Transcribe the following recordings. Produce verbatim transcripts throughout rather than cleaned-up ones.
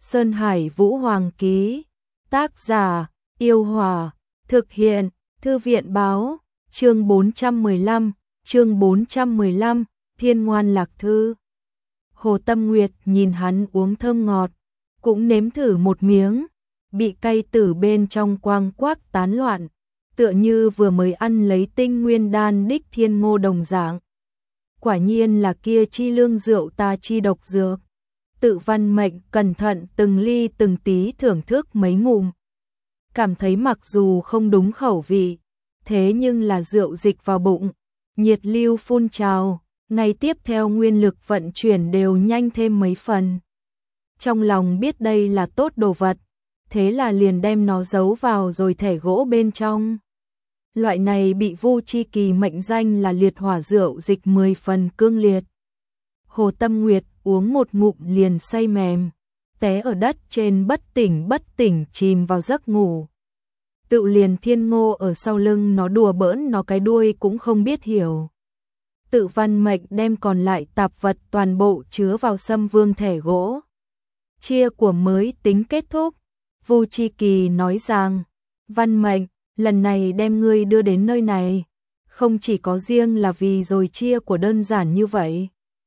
Sơn Hải Vũ Hoàng ký. Tác giả: Yêu Hòa. Thực hiện: Thư viện báo. Chương bốn trăm mười lăm, chương bốn trăm mười lăm, Thiên Ngoan Lạc Thư. Hồ Tâm Nguyệt nhìn hắn uống thơm ngọt, cũng nếm thử một miếng, bị cay từ bên trong quang quác tán loạn, tựa như vừa mới ăn lấy tinh nguyên đan đích thiên ngô đồng dạng. Quả nhiên là kia chi lương rượu ta chi độc dược. Tự Văn Mệnh cẩn thận từng ly từng tí thưởng thức mấy ngụm. Cảm thấy mặc dù không đúng khẩu vị, thế nhưng là rượu dịch vào bụng, nhiệt lưu phun trào, ngay tiếp theo nguyên lực vận chuyển đều nhanh thêm mấy phần. Trong lòng biết đây là tốt đồ vật, thế là liền đem nó giấu vào rồi thẻ gỗ bên trong. Loại này bị Vu Chi Kỳ mệnh danh là liệt hỏa rượu dịch mười phần cương liệt. Hồ Tâm Nguyệt uống một ngụm liền say mềm, té ở đất trên bất tỉnh bất tỉnh chìm vào giấc ngủ. Tự liền Thiên Ngô ở sau lưng nó đùa bỡn nó cái đuôi cũng không biết hiểu. Tự Văn Mệnh đem còn lại tạp vật toàn bộ chứa vào Sâm Vương thẻ gỗ. Chia của mới tính kết thúc. Vu Chi Kỳ nói rằng, Văn Mệnh, lần này đem ngươi đưa đến nơi này, không chỉ có riêng là vì rồi chia của đơn giản như vậy.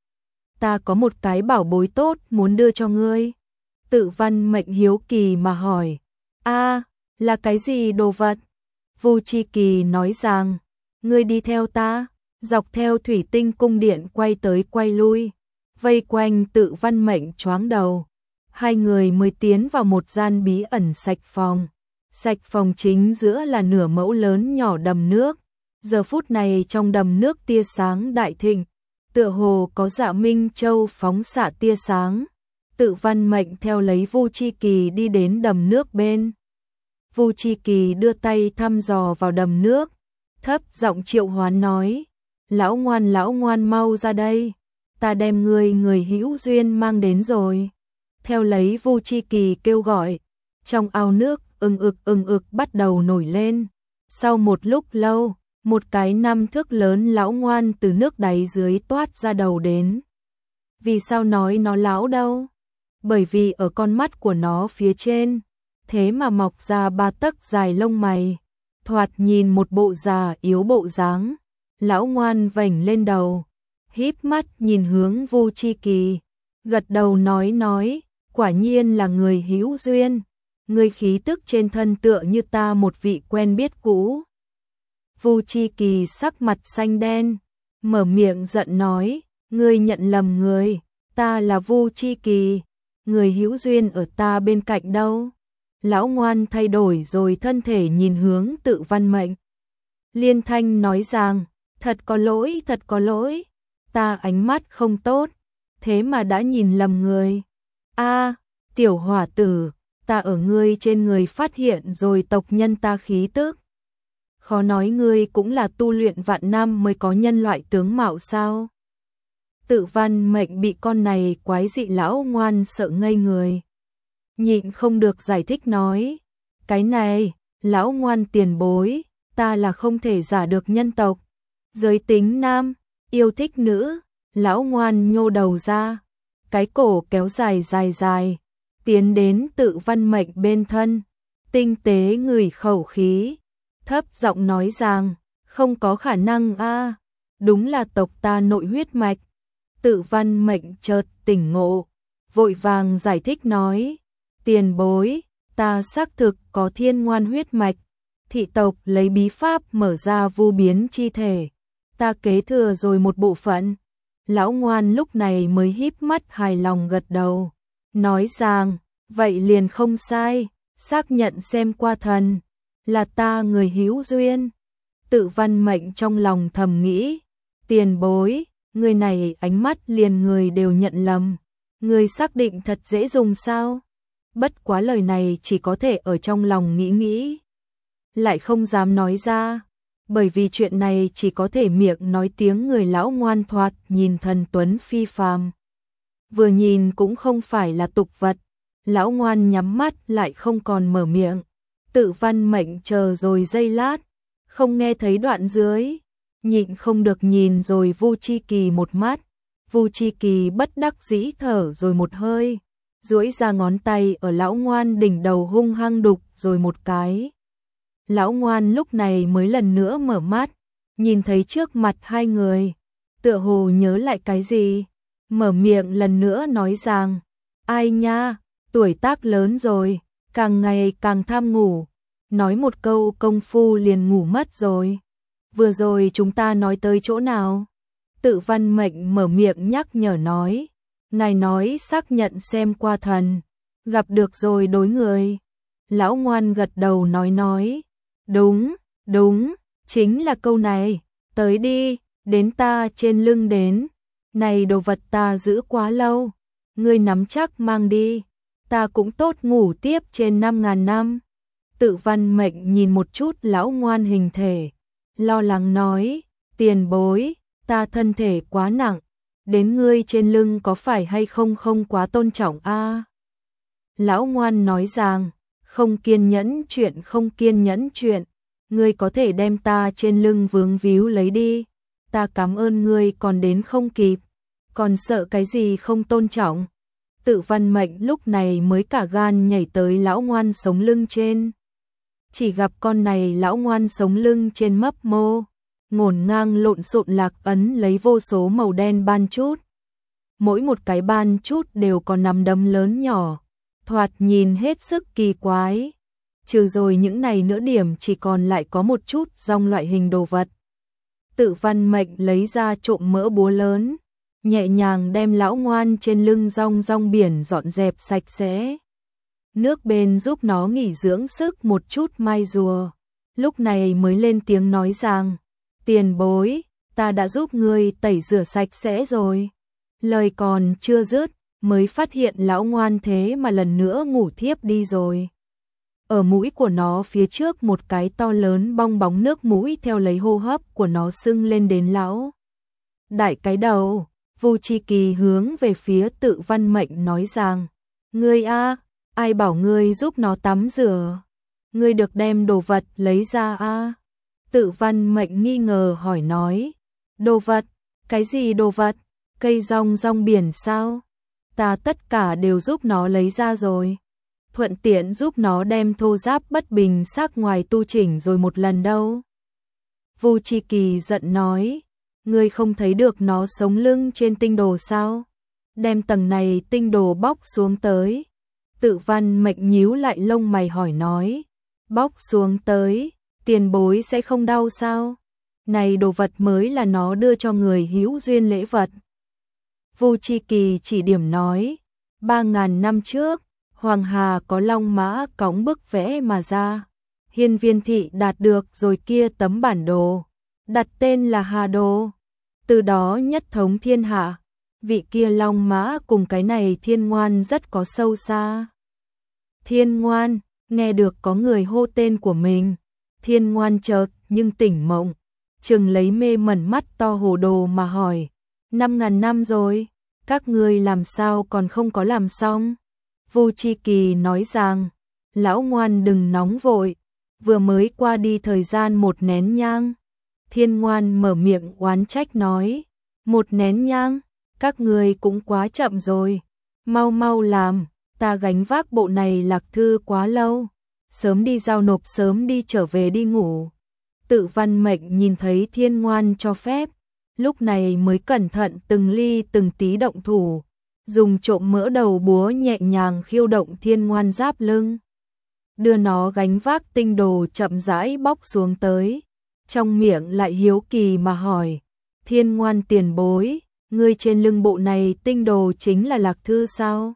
Ta có một cái bảo bối tốt muốn đưa cho ngươi. Tự Văn Mệnh hiếu kỳ mà hỏi, a là cái gì đồ vật? Vu Chi Kỳ nói rằng, ngươi đi theo ta, dọc theo thủy tinh cung điện quay tới quay lui, vây quanh Tự Văn Mệnh choáng đầu. Hai người mới tiến vào một gian bí ẩn sạch phòng. Sạch phòng chính giữa là nửa mẫu lớn nhỏ đầm nước. Giờ phút này trong đầm nước tia sáng đại thịnh, tựa hồ có Dạ Minh Châu phóng xạ tia sáng. Tự Văn Mệnh theo lấy Vu Chi Kỳ đi đến đầm nước bên. Vu Chi Kỳ đưa tay thăm dò vào đầm nước, thấp giọng triệu hoán nói, lão ngoan lão ngoan mau ra đây, ta đem người người hữu duyên mang đến rồi. Theo lấy Vu Chi Kỳ kêu gọi, trong ao nước ưng ực ưng ực bắt đầu nổi lên. Sau một lúc lâu, một cái năm thước lớn lão ngoan từ nước đáy dưới toát ra đầu đến. Vì sao nói nó lão đâu? Bởi vì ở con mắt của nó phía trên, thế mà mọc ra ba tấc dài lông mày, thoạt nhìn một bộ già yếu bộ dáng. Lão ngoan vểnh lên đầu, híp mắt nhìn hướng Vu Chi Kỳ, gật đầu nói nói, quả nhiên là người hữu duyên, người khí tức trên thân tựa như ta một vị quen biết cũ. Vu Chi Kỳ sắc mặt xanh đen, mở miệng giận nói, ngươi nhận lầm người, ta là Vu Chi Kỳ, người hữu duyên ở ta bên cạnh đâu. Lão ngoan thay đổi rồi thân thể nhìn hướng Tự Văn Mệnh. Liên thanh nói rằng, thật có lỗi, thật có lỗi, ta ánh mắt không tốt, thế mà đã nhìn lầm người. A, tiểu hỏa tử, ta ở ngươi trên người phát hiện rồi tộc nhân ta khí tức. Khó nói ngươi cũng là tu luyện vạn năm mới có nhân loại tướng mạo sao? Tự Văn Mệnh bị con này quái dị lão ngoan sợ ngây người. Nhịn không được giải thích nói, cái này, lão ngoan tiền bối, ta là không thể giả được nhân tộc. Giới tính nam, yêu thích nữ, lão ngoan nhô đầu ra, cái cổ kéo dài dài dài, tiến đến Tự Văn Mệnh bên thân, tinh tế ngửi khẩu khí, thấp giọng nói rằng, không có khả năng a, đúng là tộc ta nội huyết mạch. Tự Văn Mệnh chợt tỉnh ngộ, vội vàng giải thích nói, tiền bối, ta xác thực có thiên ngoan huyết mạch, thị tộc lấy bí pháp mở ra vu biến chi thể, ta kế thừa rồi một bộ phận. Lão ngoan lúc này mới híp mắt hài lòng gật đầu, nói rằng, vậy liền không sai, xác nhận xem qua thần, là ta người hữu duyên. Tự Văn Mệnh trong lòng thầm nghĩ, tiền bối, người này ánh mắt liền người đều nhận lầm, người xác định thật dễ dùng sao? Bất quá lời này chỉ có thể ở trong lòng nghĩ nghĩ, lại không dám nói ra, bởi vì chuyện này chỉ có thể miệng nói tiếng người lão ngoan thoạt nhìn thần tuấn phi phàm. Vừa nhìn cũng không phải là tục vật, lão ngoan nhắm mắt lại không còn mở miệng. Tự Văn Mệnh chờ rồi giây lát, không nghe thấy đoạn dưới, nhịn không được nhìn rồi Vu Chi Kỳ một mắt. Vu Chi Kỳ bất đắc dĩ thở rồi một hơi, duỗi ra ngón tay ở lão ngoan đỉnh đầu hung hăng đục rồi một cái. Lão ngoan lúc này mới lần nữa mở mắt, nhìn thấy trước mặt hai người, tựa hồ nhớ lại cái gì, mở miệng lần nữa nói rằng, ai nha, tuổi tác lớn rồi, càng ngày càng tham ngủ, nói một câu công phu liền ngủ mất rồi. Vừa rồi chúng ta nói tới chỗ nào? Tự Văn Mệnh mở miệng nhắc nhở nói, ngài nói xác nhận xem qua thần, gặp được rồi đối người. Lão ngoan gật đầu nói nói, đúng, đúng, chính là câu này, tới đi, đến ta trên lưng đến, này đồ vật ta giữ quá lâu, ngươi nắm chắc mang đi, ta cũng tốt ngủ tiếp trên năm ngàn năm. Tự Văn Mệnh nhìn một chút lão ngoan hình thể, lo lắng nói, tiền bối, ta thân thể quá nặng, đến ngươi trên lưng có phải hay không không quá tôn trọng a? À? Lão ngoan nói rằng, không kiên nhẫn chuyện không kiên nhẫn chuyện, ngươi có thể đem ta trên lưng vướng víu lấy đi, ta cảm ơn ngươi còn đến không kịp, còn sợ cái gì không tôn trọng. Tự Văn Mệnh lúc này mới cả gan nhảy tới lão ngoan sống lưng trên. Chỉ gặp con này lão ngoan sống lưng trên mấp mô, ngổn ngang lộn xộn lạc ấn lấy vô số màu đen ban chút. Mỗi một cái ban chút đều có nắm đấm lớn nhỏ, thoạt nhìn hết sức kỳ quái. Trừ rồi những này nữa điểm chỉ còn lại có một chút rong loại hình đồ vật. Tự Văn Mệnh lấy ra trộm mỡ búa lớn, nhẹ nhàng đem lão ngoan trên lưng rong rong biển dọn dẹp sạch sẽ. Nước bên giúp nó nghỉ dưỡng sức một chút mai rùa. Lúc này mới lên tiếng nói rằng, tiền bối, ta đã giúp ngươi tẩy rửa sạch sẽ rồi. Lời còn chưa dứt, mới phát hiện lão ngoan thế mà lần nữa ngủ thiếp đi rồi. Ở mũi của nó phía trước một cái to lớn bong bóng nước mũi theo lấy hô hấp của nó sưng lên đến lão đại cái đầu. Vu Chi Kỳ hướng về phía Tự Văn Mệnh nói rằng, ngươi a, ai bảo ngươi giúp nó tắm rửa? Ngươi được đem đồ vật lấy ra a? Tự Văn Mệnh nghi ngờ hỏi nói, đồ vật? Cái gì đồ vật? Cây rong rong biển sao? Ta tất cả đều giúp nó lấy ra rồi. Thuận tiện giúp nó đem thô giáp bất bình xác ngoài tu chỉnh rồi một lần đâu. Vu Chi Kỳ giận nói, ngươi không thấy được nó sống lưng trên tinh đồ sao? Đem tầng này tinh đồ bóc xuống tới. Tự Văn Mệnh nhíu lại lông mày hỏi nói, bóc xuống tới, tiền bối sẽ không đau sao? Này đồ vật mới là nó đưa cho người hữu duyên lễ vật. Vu Chi Kỳ chỉ điểm nói, ba ngàn năm trước, Hoàng Hà có long mã cõng bức vẽ mà ra. Hiên Viên Thị đạt được rồi kia tấm bản đồ, đặt tên là Hà Đồ. Từ đó nhất thống thiên hạ, vị kia long mã cùng cái này Thiên Ngoan rất có sâu xa. Thiên Ngoan, nghe được có người hô tên của mình, Thiên Ngoan chợt nhưng tỉnh mộng, chừng lấy mê mẩn mắt to hồ đồ mà hỏi, năm ngàn năm rồi, các ngươi làm sao còn không có làm xong? Vu Chi Kỳ nói rằng, lão ngoan đừng nóng vội, vừa mới qua đi thời gian một nén nhang. Thiên Ngoan mở miệng oán trách nói, một nén nhang, các ngươi cũng quá chậm rồi, mau mau làm, ta gánh vác bộ này lạc thư quá lâu, sớm đi giao nộp sớm đi trở về đi ngủ. Tự Văn Mệnh nhìn thấy Thiên Ngoan cho phép, lúc này mới cẩn thận từng ly từng tí động thủ, dùng trộm mỡ đầu búa nhẹ nhàng khiêu động Thiên Ngoan giáp lưng, đưa nó gánh vác tinh đồ chậm rãi bóc xuống tới. Trong miệng lại hiếu kỳ mà hỏi, Thiên Ngoan tiền bối, ngươi trên lưng bộ này tinh đồ chính là lạc thư sao?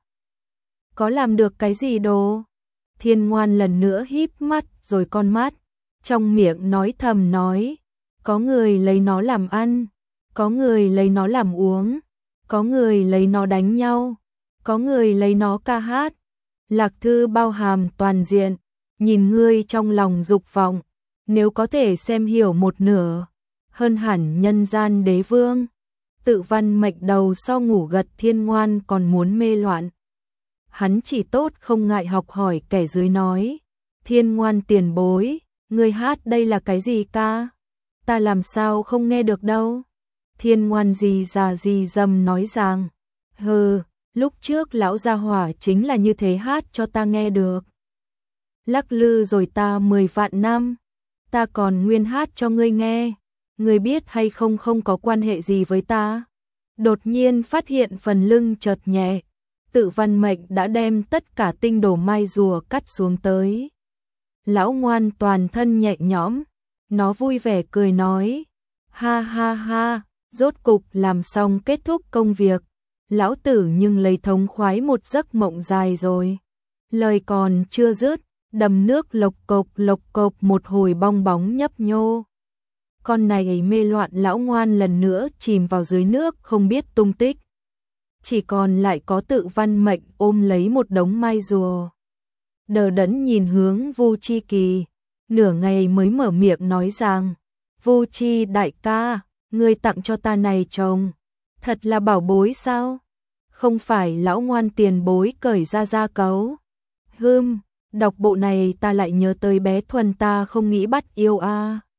Có làm được cái gì đồ? Thiên Ngoan lần nữa híp mắt rồi con mắt, trong miệng nói thầm nói, có người lấy nó làm ăn, có người lấy nó làm uống, có người lấy nó đánh nhau, có người lấy nó ca hát. Lạc thư bao hàm toàn diện, nhìn ngươi trong lòng dục vọng, nếu có thể xem hiểu một nửa, hơn hẳn nhân gian đế vương. Tự Văn Mệnh đầu sau ngủ gật Thiên Ngoan còn muốn mê loạn. Hắn chỉ tốt không ngại học hỏi kẻ dưới nói, Thiên Ngoan tiền bối, ngươi hát đây là cái gì ca? Ta làm sao không nghe được đâu. Thiên Ngoan gì già gì dầm nói rằng, hừ, Lúc trước lão gia hỏa chính là như thế hát cho ta nghe được. Lắc lư rồi ta mười vạn năm, ta còn nguyên hát cho ngươi nghe, ngươi biết hay không không có quan hệ gì với ta. Đột nhiên phát hiện phần lưng chợt nhẹ, Tự Văn Mệnh đã đem tất cả tinh đồ mai rùa cắt xuống tới. Lão ngoan toàn thân nhẹ nhõm, nó vui vẻ cười nói, ha ha ha, rốt cục làm xong kết thúc công việc, lão tử nhưng lấy thống khoái một giấc mộng dài rồi. Lời còn chưa dứt, đầm nước lộc cộc lộc cộc một hồi bong bóng nhấp nhô. Con này mê loạn lão ngoan lần nữa chìm vào dưới nước không biết tung tích. Chỉ còn lại có Tự Văn Mệnh ôm lấy một đống mai rùa. Đờ đẫn nhìn hướng Vu Chi Kỳ, nửa ngày mới mở miệng nói rằng, Vu Chi đại ca, ngươi tặng cho ta này chồng, thật là bảo bối sao? Không phải lão ngoan tiền bối cởi ra ra cấu. Hưm, đọc bộ này ta lại nhớ tới bé Thuần ta không nghĩ bắt yêu a. À.